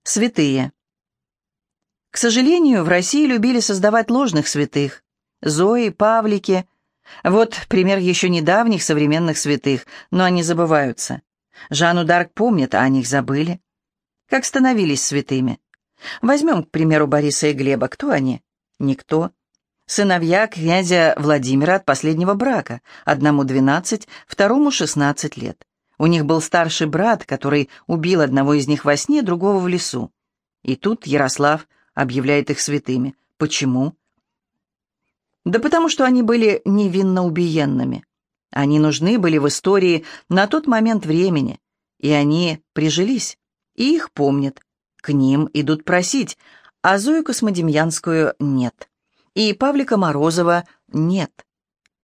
Святые. К сожалению, в России любили создавать ложных святых. Зои, Павлики. Вот пример еще недавних современных святых, но они забываются. Жанну д'Арк помнят, а о них забыли. Как становились святыми? Возьмем, к примеру, Бориса и Глеба. Кто они? Никто. Сыновья князя Владимира от последнего брака. Одному 12, второму 16 лет. У них был старший брат, который убил одного из них во сне, другого в лесу. И тут Ярослав объявляет их святыми. Почему? Да потому что они были невинно убиенными. Они нужны были в истории на тот момент времени, и они прижились, и их помнят. К ним идут просить, а Зою Космодемьянскую нет. И Павлика Морозова нет.